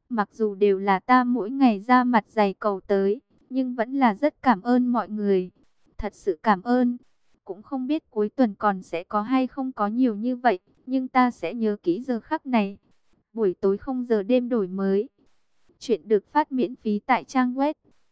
Mặc dù đều là ta mỗi ngày ra mặt dày cầu tới, nhưng vẫn là rất cảm ơn mọi người. Thật sự cảm ơn. Cũng không biết cuối tuần còn sẽ có hay không có nhiều như vậy, nhưng ta sẽ nhớ kỹ giờ khắc này. Buổi tối không giờ đêm đổi mới. Chuyện được phát miễn phí tại trang web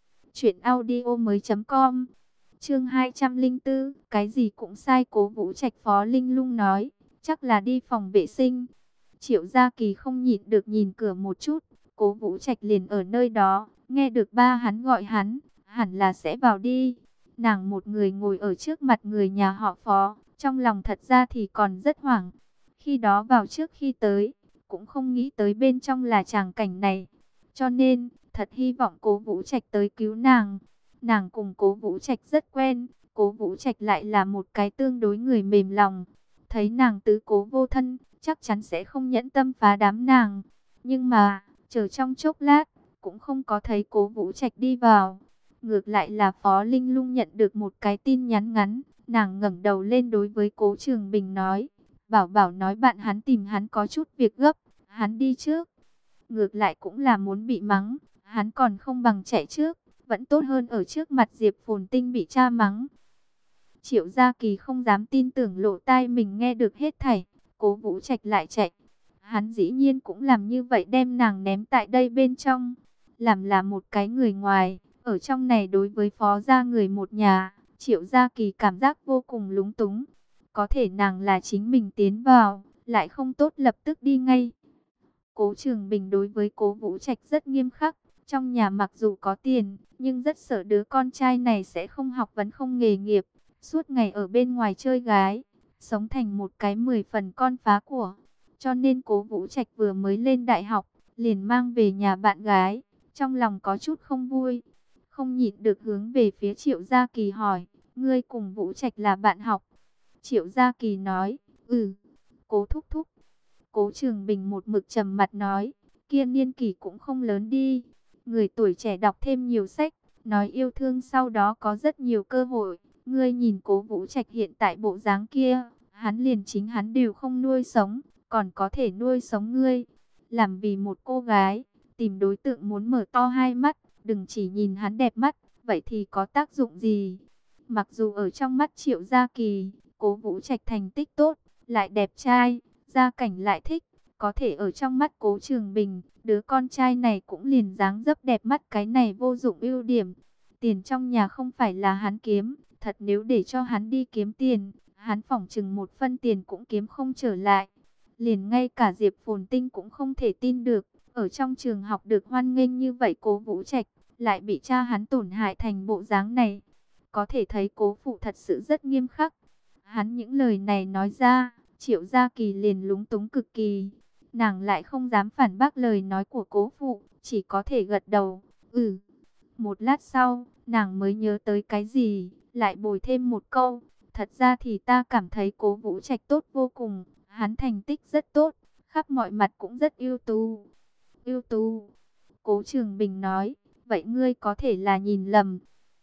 truyệnaudiomoi.com. Chương 204, cái gì cũng sai. Cố Vũ Trạch Phó Linh Lung nói, chắc là đi phòng vệ sinh. Triệu Gia Kỳ không nhịn được nhìn cửa một chút, Cố Vũ Trạch liền ở nơi đó, nghe được ba hắn gọi hắn, hẳn là sẽ vào đi. Nàng một người ngồi ở trước mặt người nhà họ Phó, trong lòng thật ra thì còn rất hoảng. Khi đó vào trước khi tới, cũng không nghĩ tới bên trong là tràng cảnh này. Cho nên, thật hy vọng Cố Vũ Trạch tới cứu nàng. Nàng cùng Cố Vũ Trạch rất quen, Cố Vũ Trạch lại là một cái tương đối người mềm lòng. Thấy nàng tứ cố vô thân, chắc chắn sẽ không nhẫn tâm phá đám nàng. Nhưng mà, chờ trong chốc lát, cũng không có thấy Cố Vũ Trạch đi vào. Ngược lại là Phó Linh Lung nhận được một cái tin nhắn ngắn, nàng ngẩng đầu lên đối với Cố Trường Bình nói, Bảo Bảo nói bạn hắn tìm hắn có chút việc gấp, hắn đi trước. Ngược lại cũng là muốn bị mắng, hắn còn không bằng chạy trước, vẫn tốt hơn ở trước mặt Diệp Phồn Tinh bị cha mắng. Triệu Gia Kỳ không dám tin tưởng lỗ tai mình nghe được hết thảy, Cố Vũ Trạch lại chạy. Hắn dĩ nhiên cũng làm như vậy, đem nàng ném tại đây bên trong. Làm là một cái người ngoài, ở trong này đối với Phó gia người một nhà, Triệu Gia Kỳ cảm giác vô cùng lúng túng. Có thể nàng là chính mình tiến vào, lại không tốt lập tức đi ngay. Cố Trường Bình đối với Cố Vũ Trạch rất nghiêm khắc, trong nhà mặc dù có tiền, nhưng rất sợ đứa con trai này sẽ không học vấn không nghề nghiệp, suốt ngày ở bên ngoài chơi gái, sống thành một cái 10 phần con phá của. Cho nên Cố Vũ Trạch vừa mới lên đại học, liền mang về nhà bạn gái, trong lòng có chút không vui. Không nhịn được hướng về phía Triệu Gia Kỳ hỏi, ngươi cùng Vũ Trạch là bạn học? Triệu Gia Kỳ nói, Cố thúc thúc. Cố Trường Bình một mực trầm mặt nói, kia niên kỷ cũng không lớn đi. Người tuổi trẻ đọc thêm nhiều sách, nói yêu thương sau đó có rất nhiều cơ hội. Ngươi nhìn Cố Vũ Trạch hiện tại bộ dáng kia, hắn liền chính hắn đều không nuôi sống, còn có thể nuôi sống ngươi. Làm vì một cô gái, tìm đối tượng muốn mở to hai mắt, đừng chỉ nhìn hắn đẹp mắt, vậy thì có tác dụng gì? Mặc dù ở trong mắt Triệu Gia Kỳ, Cố Vũ Trạch thành tích tốt, lại đẹp trai, gia cảnh lại thích, có thể ở trong mắt Cố Trường Bình, đứa con trai này cũng liền dáng dấp đẹp mắt, cái này vô dụng ưu điểm. Tiền trong nhà không phải là hắn kiếm, thật nếu để cho hắn đi kiếm tiền, hắn phỏng chừng một phân tiền cũng kiếm không trở lại. Liền ngay cả Diệp Phồn Tinh cũng không thể tin được, ở trong trường học được hoan nghênh như vậy Cố Vũ Trạch, lại bị cha hắn tổn hại thành bộ dáng này. Có thể thấy Cố phụ thật sự rất nghiêm khắc. Hắn những lời này nói ra, Triệu Gia Kỳ liền lúng túng cực kỳ. Nàng lại không dám phản bác lời nói của Cố phụ, chỉ có thể gật đầu. Một lát sau, nàng mới nhớ tới cái gì, lại bồi thêm một câu. Thật ra thì ta cảm thấy Cố Vũ Trạch tốt vô cùng, hắn thành tích rất tốt, khắp mọi mặt cũng rất ưu tú. Ưu tú? Cố Trường Bình nói, vậy ngươi có thể là nhìn lầm.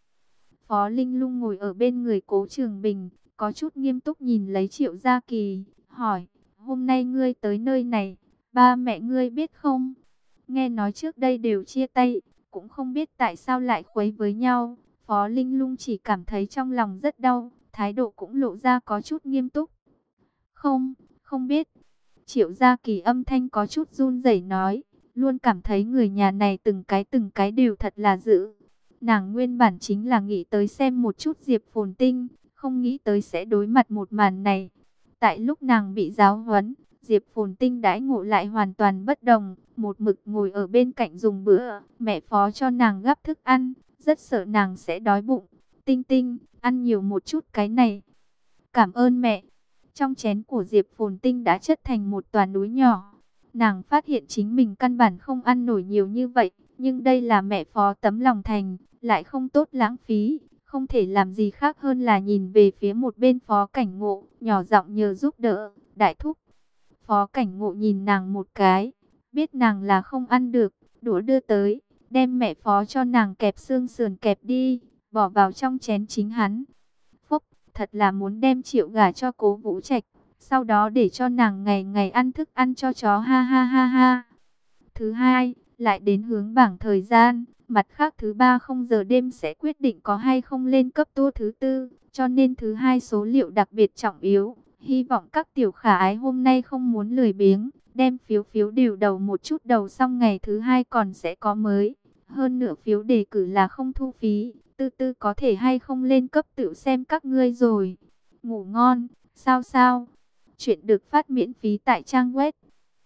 Phó Linh Lung ngồi ở bên người Cố Trường Bình, có chút nghiêm túc nhìn lấy Triệu Gia Kỳ, hỏi, hôm nay ngươi tới nơi này, ba mẹ ngươi biết không? Nghe nói trước đây đều chia tay, cũng không biết tại sao lại khuấy với nhau. Phó Linh Lung chỉ cảm thấy trong lòng rất đau, thái độ cũng lộ ra có chút nghiêm túc. Không, không biết. Triệu Gia Kỳ âm thanh có chút run rẩy nói, luôn cảm thấy người nhà này từng cái đều thật là dữ. Nàng nguyên bản chính là nghĩ tới xem một chút Diệp Phồn Tinh, không nghĩ tới sẽ đối mặt một màn này. Tại lúc nàng bị giáo huấn, Diệp Phồn Tinh đãi ngộ lại hoàn toàn bất đồng, một mực ngồi ở bên cạnh dùng bữa, mẹ Phó cho nàng gắp thức ăn, rất sợ nàng sẽ đói bụng. Tinh Tinh, ăn nhiều một chút cái này. Cảm ơn mẹ. Trong chén của Diệp Phồn Tinh đã chất thành một tòa núi nhỏ. Nàng phát hiện chính mình căn bản không ăn nổi nhiều như vậy, nhưng đây là mẹ Phó tấm lòng thành, lại không tốt lãng phí, không thể làm gì khác hơn là nhìn về phía một bên Phó Cảnh Ngộ, nhỏ giọng nhờ giúp đỡ, đại thúc. Phó Cảnh Ngộ nhìn nàng một cái, biết nàng là không ăn được, đũa đưa tới, đem mẹ Phó cho nàng kẹp xương sườn kẹp đi, bỏ vào trong chén chính hắn. Phúc, thật là muốn đem Triệu gả cho Cố Vũ Trạch, sau đó để cho nàng ngày ngày ăn thức ăn cho chó, ha ha ha ha. Thứ hai, lại đến hướng bảng thời gian. Mặt khác thứ 3 không giờ đêm sẽ quyết định có hay không lên cấp tour thứ 4, cho nên thứ 2 số liệu đặc biệt trọng yếu. Hy vọng các tiểu khả ái hôm nay không muốn lười biếng, đem phiếu điều đầu một chút đầu xong ngày thứ 2 còn sẽ có mới. Hơn nữa phiếu đề cử là không thu phí, tư có thể hay không lên cấp tự xem các ngươi rồi. Ngủ ngon, sao. Chuyện được phát miễn phí tại trang web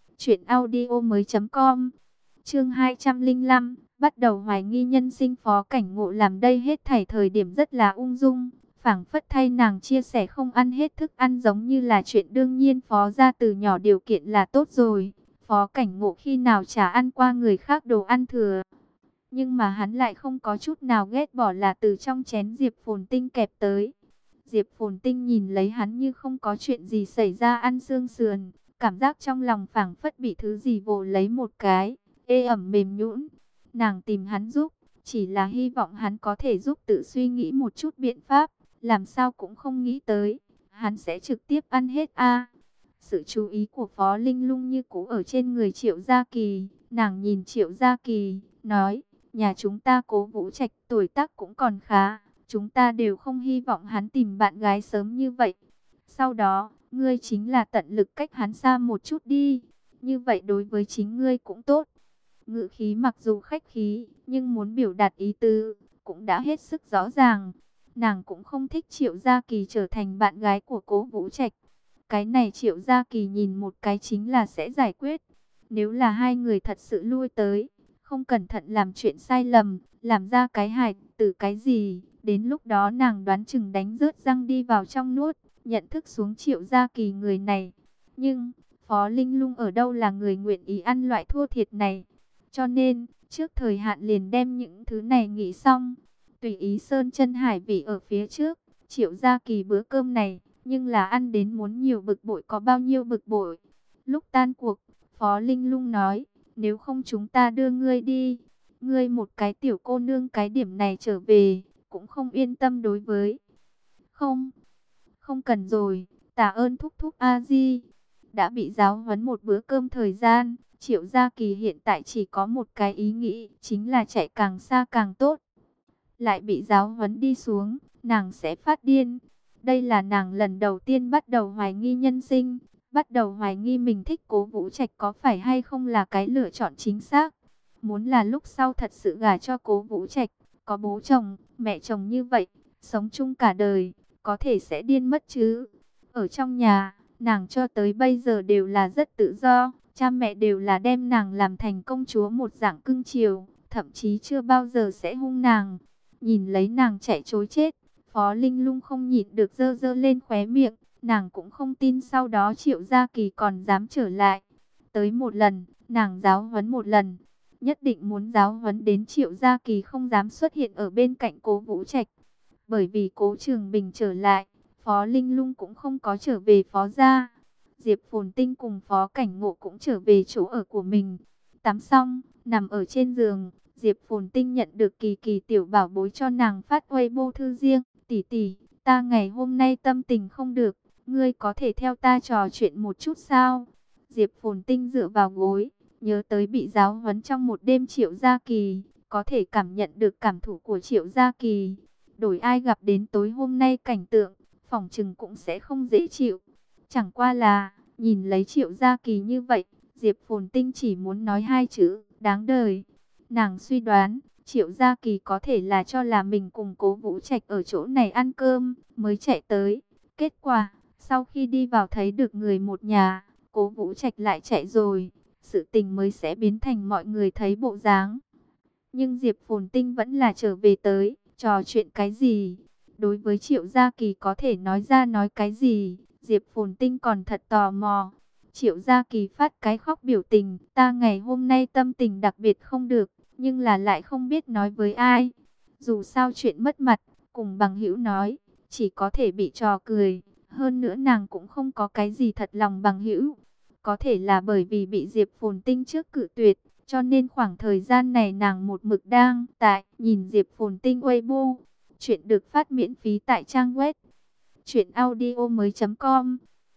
truyệnaudiomoi.com. Chương 205, bắt đầu hoài nghi nhân sinh. Phó Cảnh Ngộ làm đây hết thảy thời điểm rất là ung dung, phảng phất thay nàng chia sẻ không ăn hết thức ăn giống như là chuyện đương nhiên. Phó gia từ nhỏ điều kiện là tốt rồi, Phó Cảnh Ngộ khi nào chả ăn qua người khác đồ ăn thừa. Nhưng mà hắn lại không có chút nào ghét bỏ là từ trong chén Diệp Phồn Tinh kẹp tới. Diệp Phồn Tinh nhìn lấy hắn như không có chuyện gì xảy ra ăn xương sườn, cảm giác trong lòng phảng phất bị thứ gì vồ lấy một cái, ê ẩm mềm nhũn. Nàng tìm hắn giúp, chỉ là hy vọng hắn có thể giúp tự suy nghĩ một chút biện pháp, làm sao cũng không nghĩ tới, hắn sẽ trực tiếp ăn hết a. Sự chú ý của Phó Linh Lung như cũ ở trên người Triệu Gia Kỳ, nàng nhìn Triệu Gia Kỳ, nói, nhà chúng ta Cố Vũ Trạch tuổi tác cũng còn khá, chúng ta đều không hy vọng hắn tìm bạn gái sớm như vậy. Sau đó, ngươi chính là tận lực cách hắn xa một chút đi, như vậy đối với chính ngươi cũng tốt. Ngữ khí mặc dù khách khí, nhưng muốn biểu đạt ý tứ, cũng đã hết sức rõ ràng. Nàng cũng không thích Triệu Gia Kỳ trở thành bạn gái của Cố Vũ Trạch. Cái này Triệu Gia Kỳ nhìn một cái chính là sẽ giải quyết. Nếu là hai người thật sự lui tới, không cẩn thận làm chuyện sai lầm, làm ra cái hại từ cái gì, đến lúc đó nàng đoán chừng đánh rớt răng đi vào trong nuốt, nhận thức xuống Triệu Gia Kỳ người này. Nhưng, Phó Linh Lung ở đâu là người nguyện ý ăn loại thua thiệt này. Cho nên, trước thời hạn liền đem những thứ này nghĩ xong. Tùy ý sơn chân hải vị ở phía trước, Triệu Gia Kỳ bữa cơm này, nhưng là ăn đến muốn nhiều bực bội có bao nhiêu bực bội. Lúc tan cuộc, Phó Linh Lung nói, nếu không chúng ta đưa ngươi đi. Ngươi một cái tiểu cô nương cái điểm này trở về, cũng không yên tâm đối với. Không cần rồi, tạ ơn thúc thúc A-di. Đã bị giáo huấn một bữa cơm thời gian, Triệu Gia Kỳ hiện tại chỉ có một cái ý nghĩ, chính là chạy càng xa càng tốt. Lại bị giáo huấn đi xuống, nàng sẽ phát điên. Đây là nàng lần đầu tiên bắt đầu hoài nghi nhân sinh, bắt đầu hoài nghi mình thích Cố Vũ Trạch có phải hay không là cái lựa chọn chính xác. Muốn là lúc sau thật sự gả cho Cố Vũ Trạch, có bố chồng, mẹ chồng như vậy, sống chung cả đời, có thể sẽ điên mất chứ. Ở trong nhà, nàng cho tới bây giờ đều là rất tự do, cha mẹ đều là đem nàng làm thành công chúa một dạng cưng chiều, thậm chí chưa bao giờ sẽ hung nàng. Nhìn lấy nàng chạy trối chết, Phó Linh Lung không nhịn được dơ dơ lên khóe miệng, nàng cũng không tin sau đó Triệu Gia Kỳ còn dám trở lại. Tới một lần, nàng giáo huấn một lần, nhất định muốn giáo huấn đến Triệu Gia Kỳ không dám xuất hiện ở bên cạnh Cố Vũ Trạch. Bởi vì Cố Trường Bình trở lại, Phó Linh Lung cũng không có trở về Phó gia. Diệp Phồn Tinh cùng Phó Cảnh Ngộ cũng trở về chỗ ở của mình. Tắm xong, nằm ở trên giường, Diệp Phồn Tinh nhận được Kỳ Kỳ tiểu bảo bối cho nàng phát Weibo thư riêng. Tỷ tỷ, ta ngày hôm nay tâm tình không được, ngươi có thể theo ta trò chuyện một chút sao? Diệp Phồn Tinh dựa vào gối, nhớ tới bị giáo huấn trong một đêm Triệu Gia Kỳ, có thể cảm nhận được cảm thụ của Triệu Gia Kỳ. Đổi ai gặp đến tối hôm nay cảnh tượng, phỏng chừng cũng sẽ không dễ chịu. Chẳng qua là, nhìn lấy Triệu Gia Kỳ như vậy, Diệp Phồn Tinh chỉ muốn nói hai chữ, đáng đời. Nàng suy đoán, Triệu Gia Kỳ có thể là cho là mình cùng Cố Vũ Trạch ở chỗ này ăn cơm, mới chạy tới. Kết quả, sau khi đi vào thấy được người một nhà, Cố Vũ Trạch lại chạy rồi, sự tình mới sẽ biến thành mọi người thấy bộ dáng. Nhưng Diệp Phồn Tinh vẫn là trở về tới, trò chuyện cái gì? Đối với Triệu Gia Kỳ có thể nói ra nói cái gì? Diệp Phồn Tinh còn thật tò mò. Triệu Gia Kỳ phát cái khóc biểu tình, ta ngày hôm nay tâm tình đặc biệt không được, nhưng là lại không biết nói với ai. Dù sao chuyện mất mặt, cùng bằng hữu nói, chỉ có thể bị trò cười. Hơn nữa nàng cũng không có cái gì thật lòng bằng hữu. Có thể là bởi vì bị Diệp Phồn Tinh trước cự tuyệt, cho nên khoảng thời gian này nàng một mực đang tại nhìn Diệp Phồn Tinh Weibo. Chuyện được phát miễn phí tại trang web truyệnaudiomoi.com.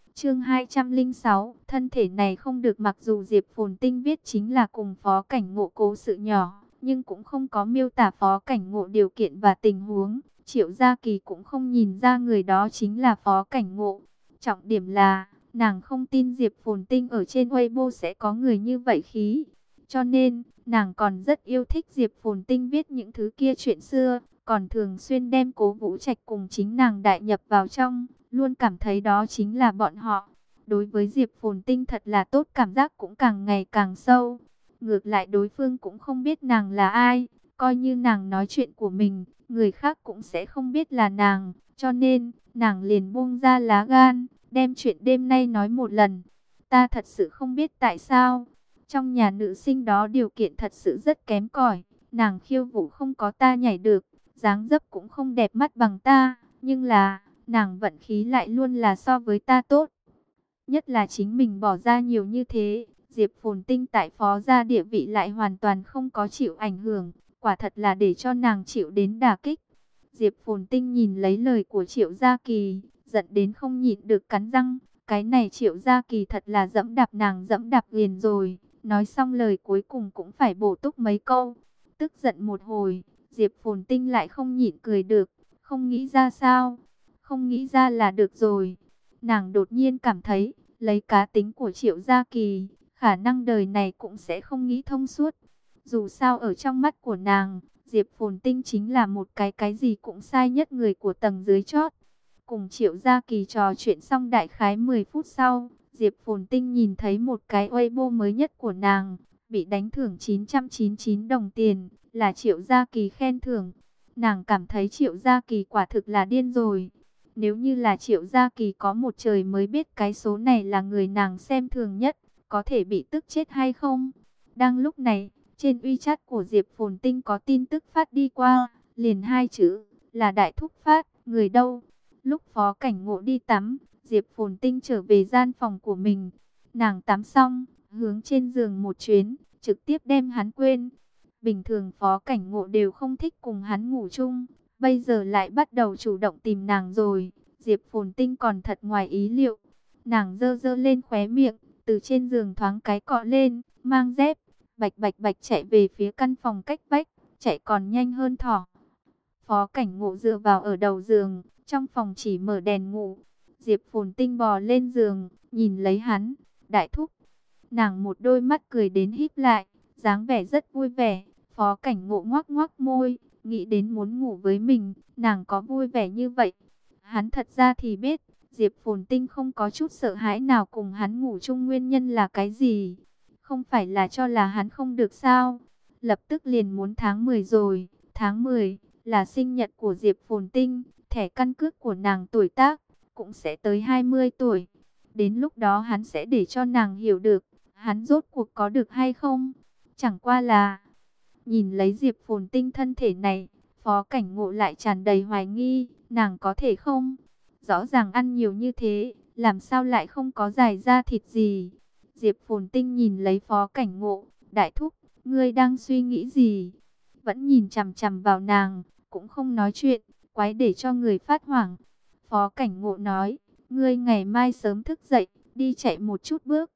Chương 206, thân thể này không được. Mặc dù Diệp Phồn Tinh viết chính là cùng Phó Cảnh Ngộ cố sự nhỏ, nhưng cũng không có miêu tả Phó Cảnh Ngộ điều kiện và tình huống. Triệu Gia Kỳ cũng không nhìn ra người đó chính là Phó Cảnh Ngộ. Trọng điểm là, nàng không tin Diệp Phồn Tinh ở trên Weibo sẽ có người như vậy khí. Cho nên, nàng còn rất yêu thích Diệp Phồn Tinh viết những thứ kia chuyện xưa, còn thường xuyên đem Cố Vũ Trạch cùng chính nàng đại nhập vào trong, luôn cảm thấy đó chính là bọn họ. Đối với Diệp Phồn Tinh thật là tốt, cảm giác cũng càng ngày càng sâu. Ngược lại đối phương cũng không biết nàng là ai, coi như nàng nói chuyện của mình, người khác cũng sẽ không biết là nàng, cho nên, nàng liền buông ra lá gan, đem chuyện đêm nay nói một lần. Ta thật sự không biết tại sao, trong nhà nữ sinh đó điều kiện thật sự rất kém cỏi, nàng khiêu vũ không có ta nhảy được, dáng dấp cũng không đẹp mắt bằng ta, nhưng là, nàng vận khí lại luôn là so với ta tốt. Nhất là chính mình bỏ ra nhiều như thế, Diệp Phồn Tinh tại Phó gia địa vị lại hoàn toàn không có chịu ảnh hưởng, quả thật là để cho nàng chịu đến đả kích. Diệp Phồn Tinh nhìn lấy lời của Triệu Gia Kỳ, giận đến không nhịn được cắn răng, cái này Triệu Gia Kỳ thật là dẫm đạp nàng dẫm đạp liền rồi. Nói xong lời cuối cùng cũng phải bổ túc mấy câu. Tức giận một hồi, Diệp Phồn Tinh lại không nhịn cười được, không nghĩ ra sao, không nghĩ ra là được rồi. Nàng đột nhiên cảm thấy, lấy cá tính của Triệu Gia Kỳ, khả năng đời này cũng sẽ không nghĩ thông suốt. Dù sao ở trong mắt của nàng, Diệp Phồn Tinh chính là một cái gì cũng sai nhất người của tầng dưới chót. Cùng Triệu Gia Kỳ trò chuyện xong đại khái 10 phút sau, Diệp Phồn Tinh nhìn thấy một cái Weibo mới nhất của nàng, bị đánh thưởng 999 đồng tiền, là Triệu Gia Kỳ khen thưởng. Nàng cảm thấy Triệu Gia Kỳ quả thực là điên rồi. Nếu như là Triệu Gia Kỳ có một trời mới biết cái số này là người nàng xem thường nhất, có thể bị tức chết hay không? Đang lúc này, trên WeChat của Diệp Phồn Tinh có tin tức phát đi qua, liền hai chữ, là Đại Thúc phát, người đâu? Lúc Phó Cảnh Ngộ đi tắm, Diệp Phồn Tinh trở về gian phòng của mình. Nàng tắm xong, hướng trên giường một chuyến, trực tiếp đem hắn quên. Bình thường Phó Cảnh Ngộ đều không thích cùng hắn ngủ chung, bây giờ lại bắt đầu chủ động tìm nàng rồi. Diệp Phồn Tinh còn thật ngoài ý liệu. Nàng giơ giơ lên khóe miệng, từ trên giường thoáng cái cọ lên, mang dép, bạch bạch bạch chạy về phía căn phòng cách vách, chạy còn nhanh hơn thỏ. Phó Cảnh Ngộ dựa vào ở đầu giường, trong phòng chỉ mở đèn ngủ. Diệp Phồn Tinh bò lên giường, nhìn lấy hắn, Đại Thúc. Nàng một đôi mắt cười đến híp lại, dáng vẻ rất vui vẻ. Phó Cảnh Ngộ ngoác ngoác môi, nghĩ đến muốn ngủ với mình, nàng có vui vẻ như vậy. Hắn thật ra thì biết, Diệp Phồn Tinh không có chút sợ hãi nào cùng hắn ngủ chung, nguyên nhân là cái gì? Không phải là cho là hắn không được sao? Lập tức liền muốn tháng 10 rồi, tháng 10 là sinh nhật của Diệp Phồn Tinh, thẻ căn cước của nàng tuổi tác cũng sẽ tới 20 tuổi. Đến lúc đó hắn sẽ để cho nàng hiểu được, hắn rốt cuộc có được hay không? Chẳng qua là, nhìn lấy Diệp Phồn Tinh thân thể này, Phó Cảnh Ngộ lại tràn đầy hoài nghi, nàng có thể không? Rõ ràng ăn nhiều như thế, làm sao lại không có dài da thịt gì? Diệp Phồn Tinh nhìn lấy Phó Cảnh Ngộ, Đại Thúc, ngươi đang suy nghĩ gì? Vẫn nhìn chằm chằm vào nàng, cũng không nói chuyện, quái để cho người phát hoảng. Phó Cảnh Ngộ nói, ngươi ngày mai sớm thức dậy, đi chạy một chút bước.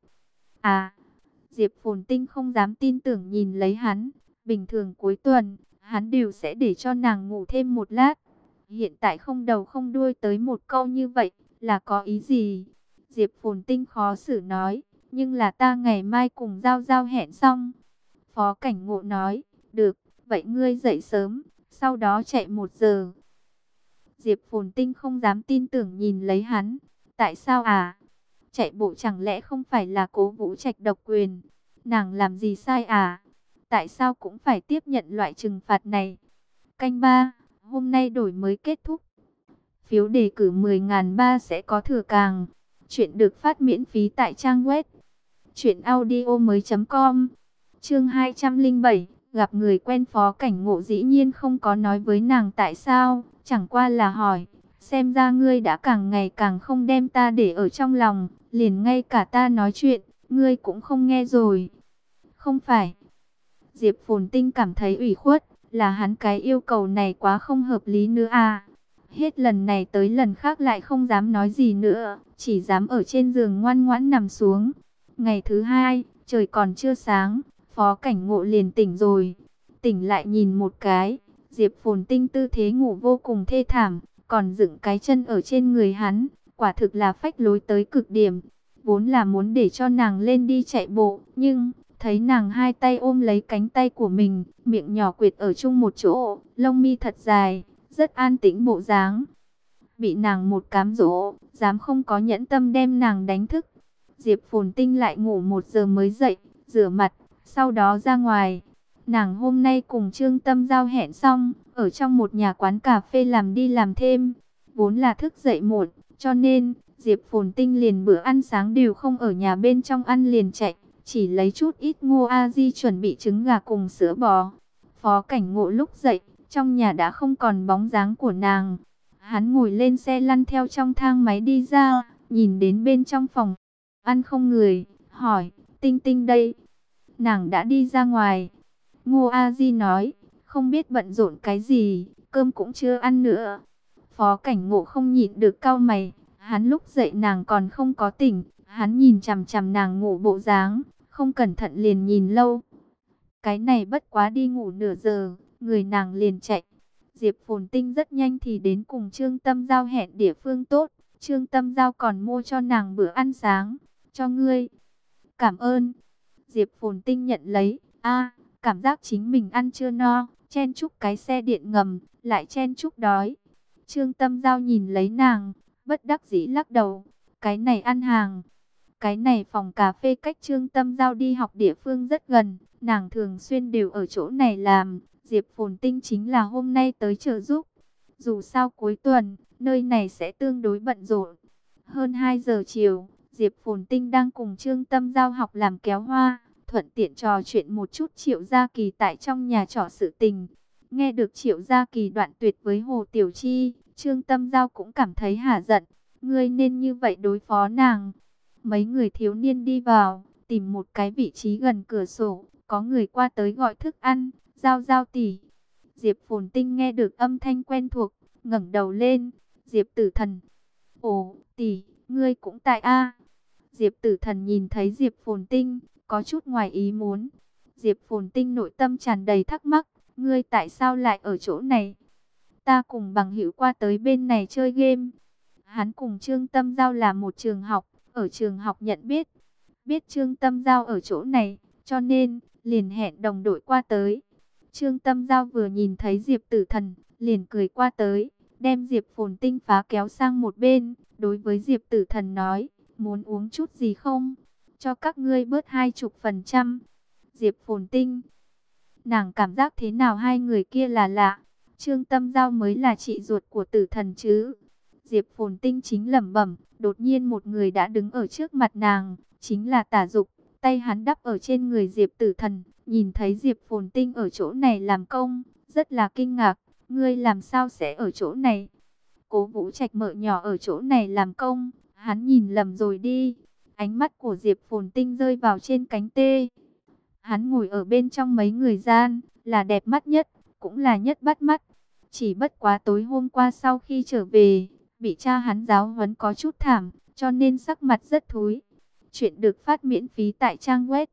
À, Diệp Phồn Tinh không dám tin tưởng nhìn lấy hắn. Bình thường cuối tuần, hắn đều sẽ để cho nàng ngủ thêm một lát. Hiện tại không đầu không đuôi tới một câu như vậy, là có ý gì? Diệp Phồn Tinh khó xử nói, nhưng là ta ngày mai cùng Giao Giao hẹn xong. Phó Cảnh Ngộ nói, được, vậy ngươi dậy sớm, sau đó chạy 1 giờ. Diệp Phồn Tinh không dám tin tưởng nhìn lấy hắn. Tại sao à? Chạy bộ chẳng lẽ không phải là Cố Vũ Trạch độc quyền? Nàng làm gì sai à? Tại sao cũng phải tiếp nhận loại trừng phạt này? Canh 3, hôm nay đổi mới kết thúc. Phiếu đề cử 10.300 sẽ có thừa càng. Chuyện được phát miễn phí tại trang web truyệnaudiomoi.com. Chương 207, gặp người quen. Phó Cảnh Ngộ dĩ nhiên không có nói với nàng tại sao, chẳng qua là hỏi, xem ra ngươi đã càng ngày càng không đem ta để ở trong lòng, liền ngay cả ta nói chuyện, ngươi cũng không nghe rồi. Không phải. Diệp Phồn Tinh cảm thấy ủy khuất, là hắn cái yêu cầu này quá không hợp lý nữa à. Hết lần này tới lần khác lại không dám nói gì nữa, chỉ dám ở trên giường ngoan ngoãn nằm xuống. Ngày thứ hai, trời còn chưa sáng, Phó Cảnh Ngộ liền tỉnh rồi. Tỉnh lại nhìn một cái, Diệp Phồn Tinh tư thế ngủ vô cùng thê thảm, còn dựng cái chân ở trên người hắn, quả thực là phách lối tới cực điểm. Vốn là muốn để cho nàng lên đi chạy bộ, nhưng thấy nàng hai tay ôm lấy cánh tay của mình, miệng nhỏ quệt ở chung một chỗ, lông mi thật dài, rất an tĩnh bộ dáng. Bị nàng một cám dỗ, dám không có nhẫn tâm đem nàng đánh thức. Diệp Phồn Tinh lại ngủ 1 giờ mới dậy, rửa mặt, sau đó ra ngoài. Nàng hôm nay cùng Trương Tâm Giao hẹn xong, ở trong một nhà quán cà phê làm đi làm thêm. Vốn là thức dậy muộn, cho nên Diệp Phồn Tinh liền bữa ăn sáng đều không ở nhà bên trong ăn liền chạy, chỉ lấy chút ít Ngô A Di chuẩn bị trứng gà cùng sữa bò. Phó Cảnh Ngộ lúc dậy, trong nhà đã không còn bóng dáng của nàng. Hắn ngồi lên xe lăn theo trong thang máy đi ra, nhìn đến bên trong phòng ăn không người, hỏi, Tinh Tinh đây? Nàng đã đi ra ngoài. Ngô A Di nói, không biết bận rộn cái gì, cơm cũng chưa ăn nữa. Phó Cảnh Ngộ không nhịn được cau mày, hắn lúc dậy nàng còn không có tỉnh, hắn nhìn chằm chằm nàng ngủ bộ dáng, không cẩn thận liền nhìn lâu. Cái này bất quá đi ngủ nửa giờ, người nàng liền chạy. Diệp Phồn Tinh rất nhanh thì đến cùng Trương Tâm Giao hẹn địa phương tốt. Trương Tâm Giao còn mua cho nàng bữa ăn sáng. Cho ngươi. Cảm ơn. Diệp Phồn Tinh nhận lấy. Cảm giác chính mình ăn chưa no. Chen chúc cái xe điện ngầm. Lại chen chúc đói. Trương Tâm Giao nhìn lấy nàng. Bất đắc dĩ lắc đầu. Cái này ăn hàng. Cái này phòng cà phê cách Trương Tâm Giao đi học địa phương rất gần. Nàng thường xuyên đều ở chỗ này làm. Diệp Phồn Tinh chính là hôm nay tới trợ giúp. Dù sao cuối tuần, nơi này sẽ tương đối bận rộn. Hơn 2 giờ chiều, Diệp Phồn Tinh đang cùng Trương Tâm Giao học làm kéo hoa, thuận tiện trò chuyện một chút Triệu Gia Kỳ tại trong nhà trọ sự tình. Nghe được Triệu Gia Kỳ đoạn tuyệt với Hồ Tiểu Chi, Trương Tâm Giao cũng cảm thấy hả giận. Ngươi nên như vậy đối phó nàng. Mấy người thiếu niên đi vào, tìm một cái vị trí gần cửa sổ, có người qua tới gọi thức ăn. Giao Giao tỷ. Diệp Phồn Tinh nghe được âm thanh quen thuộc, ngẩng đầu lên. Diệp Tử Thần. Ồ, tỷ, ngươi cũng tại a? Diệp Tử Thần nhìn thấy Diệp Phồn Tinh, có chút ngoài ý muốn. Diệp Phồn Tinh nội tâm tràn đầy thắc mắc, ngươi tại sao lại ở chỗ này? Ta cùng bằng hữu qua tới bên này chơi game. Hắn cùng Trương Tâm Giao là một trường học, ở trường học nhận biết. Biết Trương Tâm Giao ở chỗ này, cho nên liền hẹn đồng đội qua tới. Trương Tâm Giao vừa nhìn thấy Diệp Tử Thần, liền cười qua tới, đem Diệp Phồn Tinh phá kéo sang một bên, đối với Diệp Tử Thần nói, muốn uống chút gì không? Cho các ngươi bớt 20%. Diệp Phồn Tinh, nàng cảm giác thế nào hai người kia là lạ, Trương Tâm Giao mới là chị ruột của Tử Thần chứ? Diệp Phồn Tinh chính lẩm bẩm, đột nhiên một người đã đứng ở trước mặt nàng, chính là Tả Dục, tay hắn đắp ở trên người Diệp Tử Thần. Nhìn thấy Diệp Phồn Tinh ở chỗ này làm công, rất là kinh ngạc. Ngươi làm sao sẽ ở chỗ này? Cố Vũ Trạch mợ nhỏ ở chỗ này làm công, hắn nhìn lầm rồi đi. Ánh mắt của Diệp Phồn Tinh rơi vào trên cánh tê. Hắn ngồi ở bên trong mấy người gian, là đẹp mắt nhất, cũng là nhất bắt mắt. Chỉ bất quá tối hôm qua sau khi trở về, bị cha hắn giáo huấn có chút thảm, cho nên sắc mặt rất thúi. Chuyện được phát miễn phí tại trang web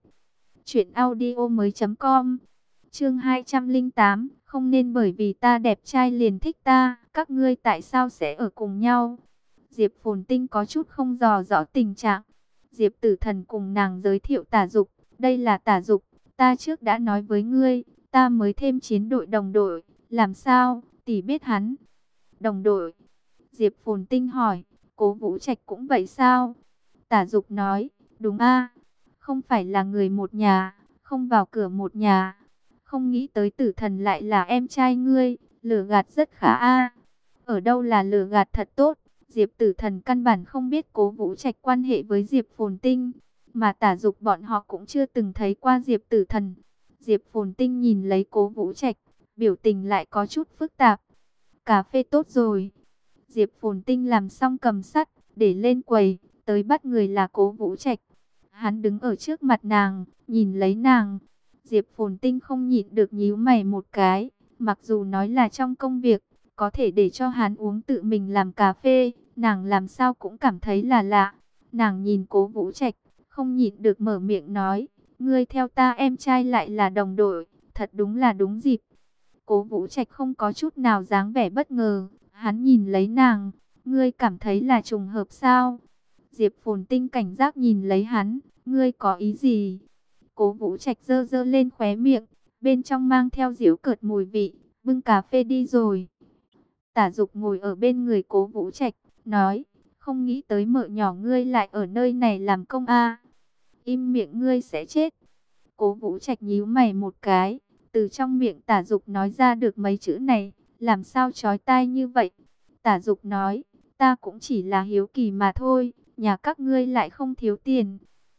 truyệnaudiomoi.com. Chương 208, không nên bởi vì ta đẹp trai liền thích ta, các ngươi tại sao sẽ ở cùng nhau? Diệp Phồn Tinh có chút không dò rõ tình trạng. Diệp Tử Thần cùng nàng giới thiệu Tả Dục, đây là Tả Dục, ta trước đã nói với ngươi, ta mới thêm chiến đội đồng đội, làm sao, tỷ biết hắn? Đồng đội? Diệp Phồn Tinh hỏi, Cố Vũ Trạch cũng vậy sao? Tả Dục nói, đúng a, không phải là người một nhà, không vào cửa một nhà. Không nghĩ tới Tử Thần lại là em trai ngươi, lừa gạt rất khá a. Ở đâu là lừa gạt thật tốt, Diệp Tử Thần căn bản không biết Cố Vũ Trạch quan hệ với Diệp Phồn Tinh, mà Tả Dục bọn họ cũng chưa từng thấy qua Diệp Tử Thần. Diệp Phồn Tinh nhìn lấy Cố Vũ Trạch, biểu tình lại có chút phức tạp. Cà phê tốt rồi. Diệp Phồn Tinh làm xong cầm sắt, để lên quầy, tới bắt người là Cố Vũ Trạch. Hắn đứng ở trước mặt nàng, nhìn lấy nàng. Diệp Phồn Tinh không nhịn được nhíu mày một cái, mặc dù nói là trong công việc, có thể để cho hắn uống tự mình làm cà phê, nàng làm sao cũng cảm thấy là lạ. Nàng nhìn Cố Vũ Trạch, không nhịn được mở miệng nói, ngươi theo ta em trai lại là đồng đội, thật đúng là đúng dịp. Cố Vũ Trạch không có chút nào dáng vẻ bất ngờ, hắn nhìn lấy nàng, ngươi cảm thấy là trùng hợp sao? Diệp Phồn Tinh cảnh giác nhìn lấy hắn, ngươi có ý gì? Cố Vũ Trạch giơ giơ lên khóe miệng, bên trong mang theo giễu cợt mùi vị, bưng cà phê đi rồi. Tả Dục ngồi ở bên người Cố Vũ Trạch, nói, không nghĩ tới mợ nhỏ ngươi lại ở nơi này làm công a. Im miệng ngươi sẽ chết. Cố Vũ Trạch nhíu mày một cái, từ trong miệng Tả Dục nói ra được mấy chữ này, làm sao chói tai như vậy? Tả Dục nói, ta cũng chỉ là hiếu kỳ mà thôi, nhà các ngươi lại không thiếu tiền.